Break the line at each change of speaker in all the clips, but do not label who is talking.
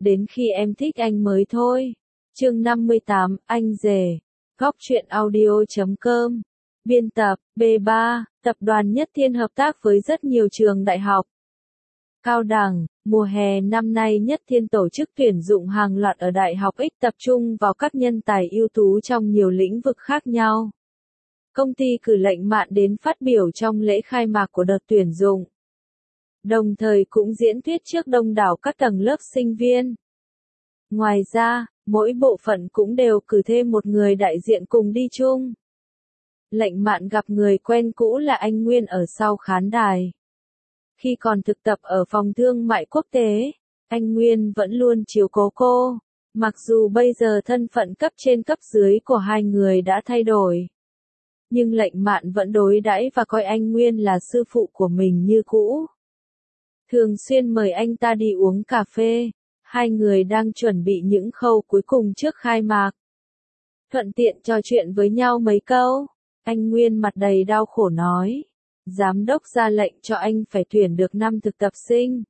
đến khi em thích anh mới thôi. Chương 58, anh rể. Góc truyện audio.com. Biên tập, B3, Tập đoàn Nhất Thiên hợp tác với rất nhiều trường đại học. Cao đẳng, mùa hè năm nay Nhất Thiên tổ chức tuyển dụng hàng loạt ở Đại học X tập trung vào các nhân tài ưu tú trong nhiều lĩnh vực khác nhau. Công ty cử lệnh Mạn đến phát biểu trong lễ khai mạc của đợt tuyển dụng. Đồng thời cũng diễn thuyết trước đông đảo các tầng lớp sinh viên. Ngoài ra, mỗi bộ phận cũng đều cử thêm một người đại diện cùng đi chung. Lệnh Mạn gặp người quen cũ là anh Nguyên ở sau khán đài. Khi còn thực tập ở phòng thương mại quốc tế, anh Nguyên vẫn luôn chiếu cố cô, mặc dù bây giờ thân phận cấp trên cấp dưới của hai người đã thay đổi. Nhưng Lệnh Mạn vẫn đối đãi và coi anh Nguyên là sư phụ của mình như cũ. Thường xuyên mời anh ta đi uống cà phê, hai người đang chuẩn bị những khâu cuối cùng trước khai mạc. Thuận tiện trò chuyện với nhau mấy câu, anh Nguyên mặt đầy đau khổ nói. Giám đốc ra lệnh cho anh phải tuyển được 5 thực tập sinh.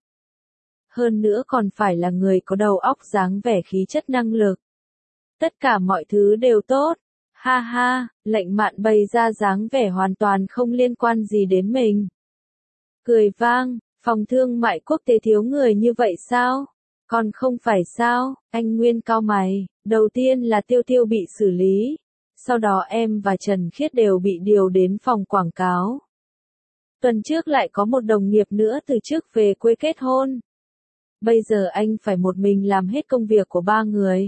Hơn nữa còn phải là người có đầu óc dáng vẻ khí chất năng lực. Tất cả mọi thứ đều tốt. Ha ha, Lệnh Mạn bày ra dáng vẻ hoàn toàn không liên quan gì đến mình. Cười vang, phòng thương mại quốc tế thiếu người như vậy sao? Còn không phải sao? Anh Nguyên cau mày, đầu tiên là Tiêu Tiêu bị xử lý. Sau đó em và Trần Khiết đều bị điều đến phòng quảng cáo. Tuần trước lại có một đồng nghiệp nữa từ trước về quê kết hôn. Bây giờ anh phải một mình làm hết công việc của 3 người.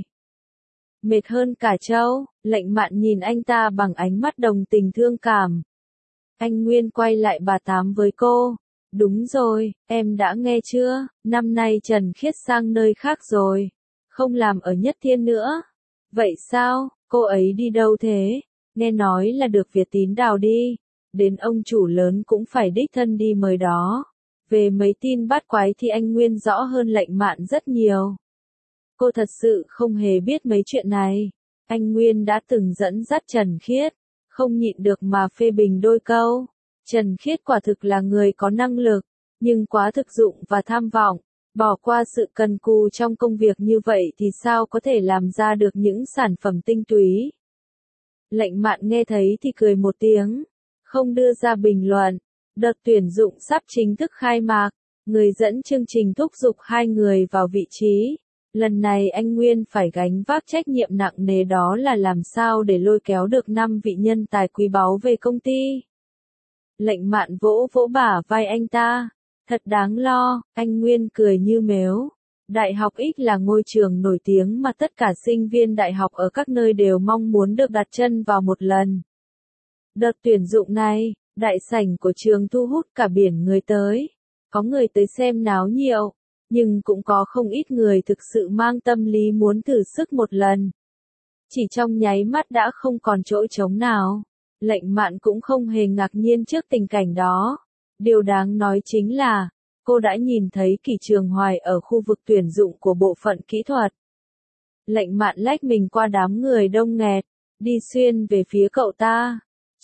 Mệt hơn cả trâu, Lệnh Mạn nhìn anh ta bằng ánh mắt đồng tình thương cảm. Anh Nguyên quay lại bà Tám với cô. Đúng rồi, em đã nghe chưa, năm nay Trần Khiết sang nơi khác rồi. Không làm ở Nhất Thiên nữa. Vậy sao, cô ấy đi đâu thế? Nghe nói là được Việt Tín đào đi. Đến ông chủ lớn cũng phải đích thân đi mời đó. Về mấy tin bát quái thì anh Nguyên rõ hơn Lệnh Mạn rất nhiều. Cô thật sự không hề biết mấy chuyện này. Anh Nguyên đã từng dẫn dắt Trần Khiết, không nhịn được mà phê bình đôi câu. Trần Khiết quả thực là người có năng lực, nhưng quá thực dụng và tham vọng. Bỏ qua sự cần cù trong công việc như vậy thì sao có thể làm ra được những sản phẩm tinh túy. Lệnh Mạn nghe thấy thì cười một tiếng. Không đưa ra bình luận. Đợt tuyển dụng sắp chính thức khai mạc, người dẫn chương trình thúc giục hai người vào vị trí. Lần này anh Nguyên phải gánh vác trách nhiệm nặng nề, đó là làm sao để lôi kéo được 5 vị nhân tài quý báu về công ty. Lệnh Mạn vỗ vỗ bả vai anh ta. Thật đáng lo, anh Nguyên cười như mếu. Đại học X là ngôi trường nổi tiếng mà tất cả sinh viên đại học ở các nơi đều mong muốn được đặt chân vào một lần. Đợt tuyển dụng này, đại sảnh của trường thu hút cả biển người tới. Có người tới xem náo nhiệt, nhưng cũng có không ít người thực sự mang tâm lý muốn thử sức một lần. Chỉ trong nháy mắt đã không còn chỗ trống nào. Lệnh Mạn cũng không hề ngạc nhiên trước tình cảnh đó. Điều đáng nói chính là, cô đã nhìn thấy Kỷ Trường Hoài ở khu vực tuyển dụng của bộ phận kỹ thuật. Lệnh Mạn lách mình qua đám người đông nghẹt, đi xuyên về phía cậu ta.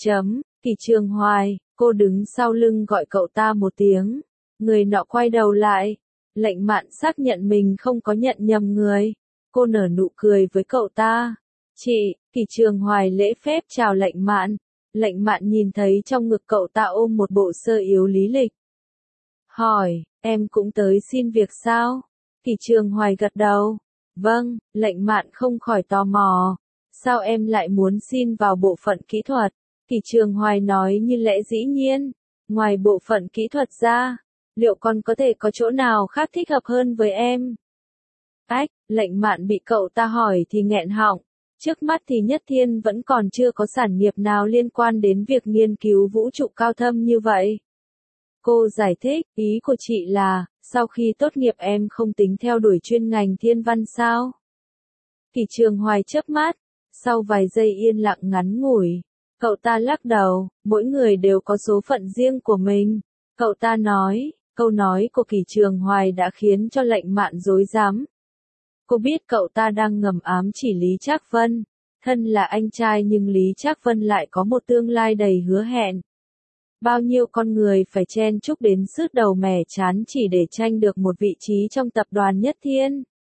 Kỷ Trường Hoài, cô đứng sau lưng gọi cậu ta một tiếng. Người nọ quay đầu lại. Lệnh Mạn xác nhận mình không có nhận nhầm người. Cô nở nụ cười với cậu ta. Chị, Kỷ Trường Hoài lễ phép chào Lệnh Mạn. Lệnh Mạn nhìn thấy trong ngực cậu ta ôm một bộ sơ yếu lý lịch. Hỏi, em cũng tới xin việc sao? Kỷ Trường Hoài gật đầu. Vâng, Lệnh Mạn không khỏi tò mò. Sao em lại muốn xin vào bộ phận kỹ thuật? Kỷ Trường Hoài nói như lẽ dĩ nhiên. Ngoài bộ phận kỹ thuật ra, liệu còn có thể có chỗ nào khác thích hợp hơn với em? Lệnh Mạn bị cậu ta hỏi thì nghẹn họng. Trước mắt thì Nhất Thiên vẫn còn chưa có sản nghiệp nào liên quan đến việc nghiên cứu vũ trụ cao thâm như vậy. Cô giải thích, ý của chị là, sau khi tốt nghiệp em không tính theo đuổi chuyên ngành thiên văn sao? Kỷ Trường Hoài chớp mắt, sau vài giây yên lặng ngắn ngủi, cậu ta lắc đầu, mỗi người đều có số phận riêng của mình. Cậu ta nói, câu nói của Kỷ Trường Hoài đã khiến cho Lệnh Mạn rối rắm. Cô biết cậu ta đang ngầm ám chỉ Lý Trác Vân, thân là anh trai nhưng Lý Trác Vân lại có một tương lai đầy hứa hẹn. Bao nhiêu con người phải chen chúc đến sứt đầu mẻ trán chỉ để tranh được một vị trí trong tập đoàn Nhất Thiên.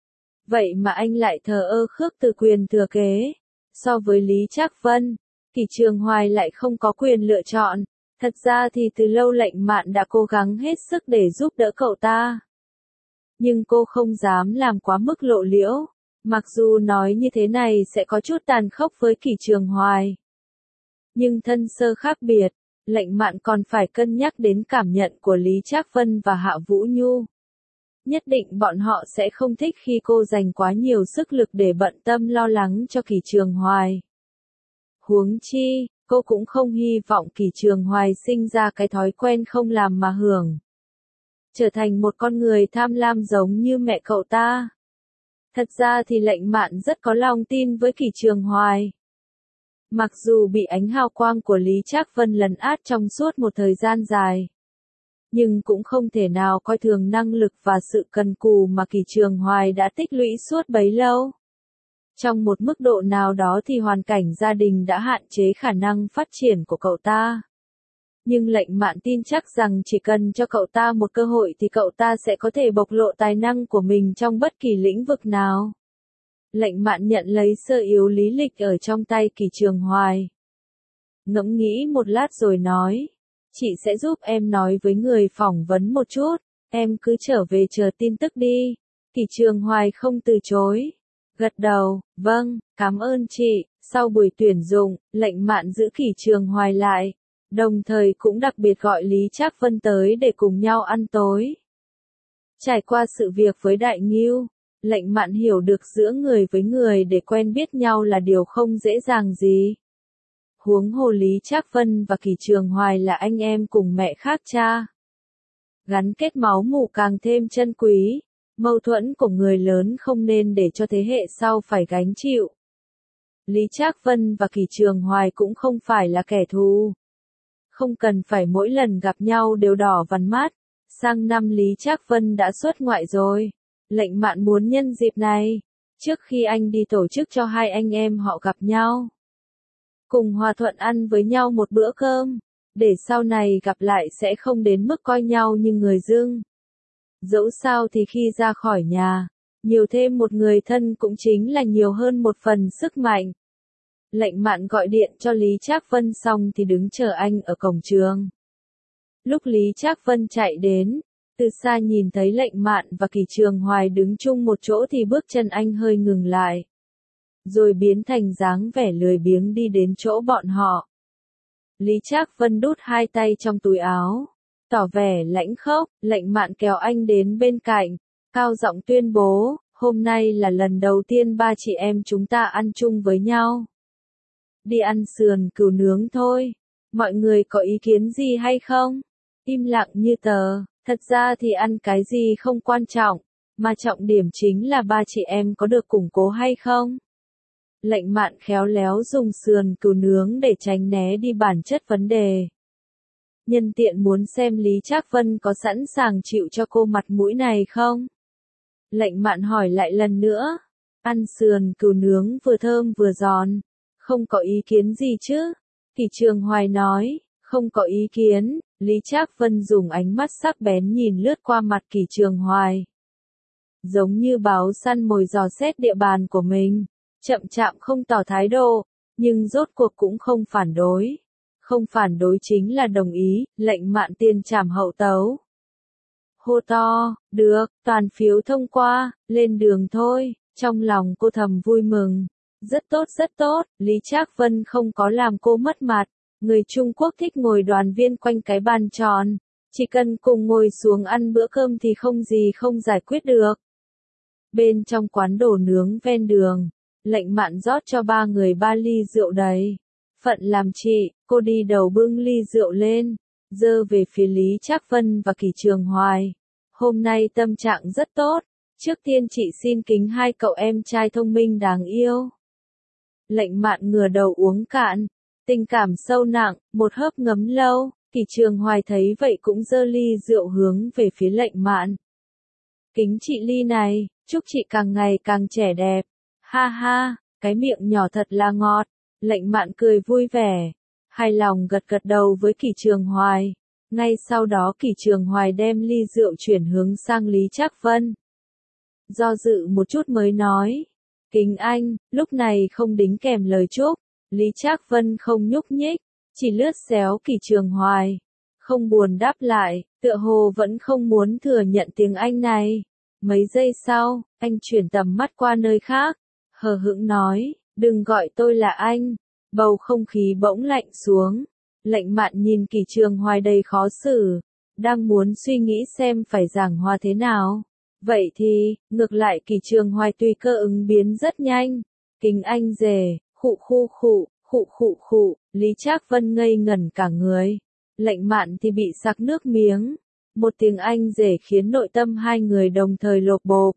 Vậy mà anh lại thờ ơ khước từ quyền thừa kế. So với Lý Trác Vân, Kỷ Trường Hoài lại không có quyền lựa chọn. Thật ra thì từ lâu Lệnh Mạn đã cố gắng hết sức để giúp đỡ cậu ta. Nhưng cô không dám làm quá mức lộ liễu. Mặc dù nói như thế này sẽ có chút tàn khốc với Kỷ Trường Hoài. Nhưng thân sơ khác biệt, Lệnh Mạn còn phải cân nhắc đến cảm nhận của Lý Trác Vân và Hạ Vũ Nhu. Nhất định bọn họ sẽ không thích khi cô dành quá nhiều sức lực để bận tâm lo lắng cho Kỷ Trường Hoài. Huống chi, cô cũng không hy vọng Kỷ Trường Hoài sinh ra cái thói quen không làm mà hưởng. Trở thành một con người tham lam giống như mẹ cậu ta. Thật ra thì Lệnh Mạn rất có lòng tin với Kỷ Trường Hoài. Mặc dù bị ánh hào quang của Lý Trác Vân lấn át trong suốt một thời gian dài, nhưng cũng không thể nào coi thường năng lực và sự cần cù mà Kỷ Trường Hoài đã tích lũy suốt bấy lâu. Trong một mức độ nào đó thì hoàn cảnh gia đình đã hạn chế khả năng phát triển của cậu ta. Nhưng Lệnh Mạn tin chắc rằng chỉ cần cho cậu ta một cơ hội thì cậu ta sẽ có thể bộc lộ tài năng của mình trong bất kỳ lĩnh vực nào. Lệnh Mạn nhận lấy sơ yếu lý lịch ở trong tay Kỷ Trường Hoài. Ngẫm nghĩ một lát rồi nói, chị sẽ giúp em nói với người phỏng vấn một chút, em cứ trở về chờ tin tức đi. Kỷ Trường Hoài không từ chối. Gật đầu, vâng, cảm ơn chị. Sau buổi tuyển dụng, Lệnh Mạn giữ Kỷ Trường Hoài lại, đồng thời cũng đặc biệt gọi Lý Trác Vân tới để cùng nhau ăn tối. Trải qua sự việc với Đại Ngưu, Lệnh Mạn hiểu được giữa người với người để quen biết nhau là điều không dễ dàng gì. Huống hồ Lý Trác Vân và Kỷ Trường Hoài là anh em cùng mẹ khác cha. Gắn kết máu mủ càng thêm chân quý, mâu thuẫn của người lớn không nên để cho thế hệ sau phải gánh chịu. Lý Trác Vân và Kỷ Trường Hoài cũng không phải là kẻ thù. Không cần phải mỗi lần gặp nhau đều đỏ vằn mắt. Sang năm Lý Trác Vân đã xuất ngoại rồi. Lệnh Mạn muốn nhân dịp này, trước khi anh đi tổ chức cho hai anh em họ gặp nhau, cùng hòa thuận ăn với nhau một bữa cơm, để sau này gặp lại sẽ không đến mức coi nhau như người dưng. Dẫu sao thì khi ra khỏi nhà, nhiều thêm một người thân cũng chính là nhiều hơn một phần sức mạnh. Lệnh Mạn gọi điện cho Lý Trác Vân xong thì đứng chờ anh ở cổng trường. Lúc Lý Trác Vân chạy đến, từ xa nhìn thấy Lệnh Mạn và Kỷ Trường Hoài đứng chung một chỗ thì bước chân anh hơi ngừng lại. Rồi biến thành dáng vẻ lười biếng đi đến chỗ bọn họ. Lý Trác Vân đút hai tay trong túi áo, tỏ vẻ lãnh khốc. Lệnh Mạn kéo anh đến bên cạnh, cao giọng tuyên bố, hôm nay là lần đầu tiên ba chị em chúng ta ăn chung với nhau. Đi ăn sườn cừu nướng thôi, mọi người có ý kiến gì hay không? Im lặng như tờ. Thật ra thì ăn cái gì không quan trọng, mà trọng điểm chính là ba chị em có được củng cố hay không. Lệnh Mạn khéo léo dùng sườn cừu nướng để tránh né đi bản chất vấn đề. Nhân tiện muốn xem Lý Trác Vân có sẵn sàng chịu cho cô mặt mũi này không? Lệnh Mạn hỏi lại lần nữa. Ăn sườn cừu nướng vừa thơm vừa giòn. Không có ý kiến gì chứ? Kỷ Trường Hoài nói, không có ý kiến. Lý Trác Vân dùng ánh mắt sắc bén nhìn lướt qua mặt Kỷ Trường Hoài. Giống như báo săn mồi dò xét địa bàn của mình, chậm chạp không tỏ thái độ, nhưng rốt cuộc cũng không phản đối. Không phản đối chính là đồng ý. Lệnh Mạn tiền trảm hậu tấu. Hô to, được, toàn phiếu thông qua, lên đường thôi. Trong lòng cô thầm vui mừng. Rất tốt, Lý Trác Vân không có làm cô mất mặt. Người Trung Quốc thích ngồi đoàn viên quanh cái bàn tròn. Chỉ cần cùng ngồi xuống ăn bữa cơm thì không gì không giải quyết được. Bên trong quán đồ nướng ven đường, Lệnh Mạn rót cho ba người 3 ly rượu đầy. Phận làm chị, cô đi đầu bưng ly rượu lên, giơ về phía Lý Trác Vân và Kỷ Trường Hoài. Hôm nay tâm trạng rất tốt. Trước tiên chị xin kính hai cậu em trai thông minh đáng yêu. Lệnh Mạn ngửa đầu uống cạn. Tình cảm sâu nặng, một hớp ngấm lâu. Kỷ Trường Hoài thấy vậy cũng giơ ly rượu hướng về phía Lệnh Mạn. Kính chị ly này, chúc chị càng ngày càng trẻ đẹp. Ha ha, cái miệng nhỏ thật là ngọt. Lệnh Mạn cười vui vẻ, hài lòng gật gật đầu với Kỷ Trường Hoài. Ngay sau đó Kỷ Trường Hoài đem ly rượu chuyển hướng sang Lý Trác Vân. do dự một chút mới nói. Kính anh, lúc này không đính kèm lời chúc. Lý Trác Vân không nhúc nhích, chỉ lướt xéo Kỷ Trường Hoài. Không buồn đáp lại, tựa hồ vẫn không muốn thừa nhận tiếng Anh này. Mấy giây sau, anh chuyển tầm mắt qua nơi khác, hờ hững nói, đừng gọi tôi là anh. Bầu không khí bỗng lạnh xuống. Lệnh Mạn nhìn Kỷ Trường Hoài đầy khó xử, đang muốn suy nghĩ xem phải giảng hòa thế nào. Vậy thì, ngược lại Kỷ Trường Hoài tùy cơ ứng biến rất nhanh. Kính anh rể, khụ khụ khụ, khụ khụ khụ, Lý Trác Vân ngây ngẩn cả người. Lệnh Mạn thì bị sặc nước miếng. Một tiếng anh rể khiến nội tâm hai người đồng thời lột bột.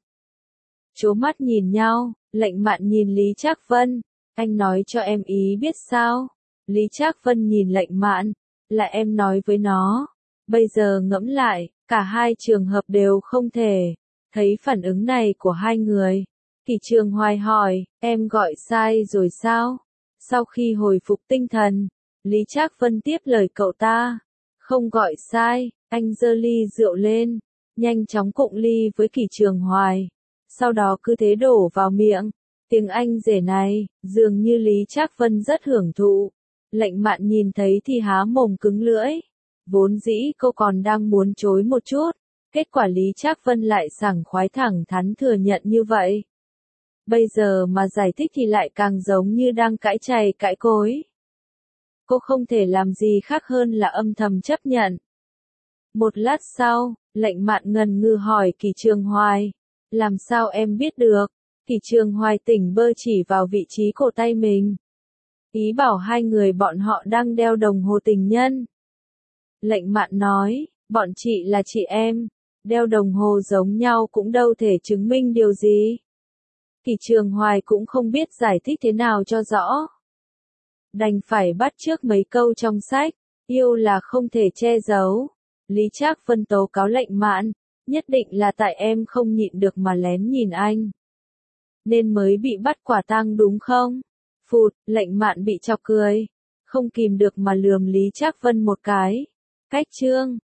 Chố mắt nhìn nhau, Lệnh Mạn nhìn Lý Trác Vân. Anh nói cho em ý biết sao? Lý Trác Vân nhìn Lệnh Mạn, là em nói với nó. Bây giờ ngẫm lại, cả hai trường hợp đều không thể. Thấy phản ứng này của hai người, Kỷ Trường Hoài hỏi, em gọi sai rồi sao? Sau khi hồi phục tinh thần, Lý Trác Vân tiếp lời cậu ta. Không gọi sai, anh giơ ly rượu lên, nhanh chóng cụng ly với Kỷ Trường Hoài. Sau đó cứ thế đổ vào miệng. Tiếng anh rể này, dường như Lý Trác Vân rất hưởng thụ. Lệnh Mạn nhìn thấy thì há mồm cứng lưỡi. Vốn dĩ cô còn đang muốn chối một chút. Kết quả Lý Trác Vân lại sảng khoái thẳng thắn thừa nhận như vậy. Bây giờ mà giải thích thì lại càng giống như đang cãi chày cãi cối. Cô không thể làm gì khác hơn là âm thầm chấp nhận. Một lát sau, Lệnh Mạn ngần ngừ hỏi Kỷ Trường Hoài. Làm sao em biết được? Kỷ Trường Hoài tỉnh bơ chỉ vào vị trí cổ tay mình. Ý bảo hai người bọn họ đang đeo đồng hồ tình nhân. Lệnh Mạn nói, bọn chị là chị em. Đeo đồng hồ giống nhau cũng đâu thể chứng minh điều gì. Kỷ Trường Hoài cũng không biết giải thích thế nào cho rõ. Đành phải bắt chước mấy câu trong sách, yêu là không thể che giấu. Lý Trác Vân tố cáo Lệnh Mạn, nhất định là tại em không nhịn được mà lén nhìn anh. Nên mới bị bắt quả tang đúng không? Phụt, Lệnh Mạn bị chọc cười. Không kìm được mà lườm Lý Trác Vân một cái. Cách chương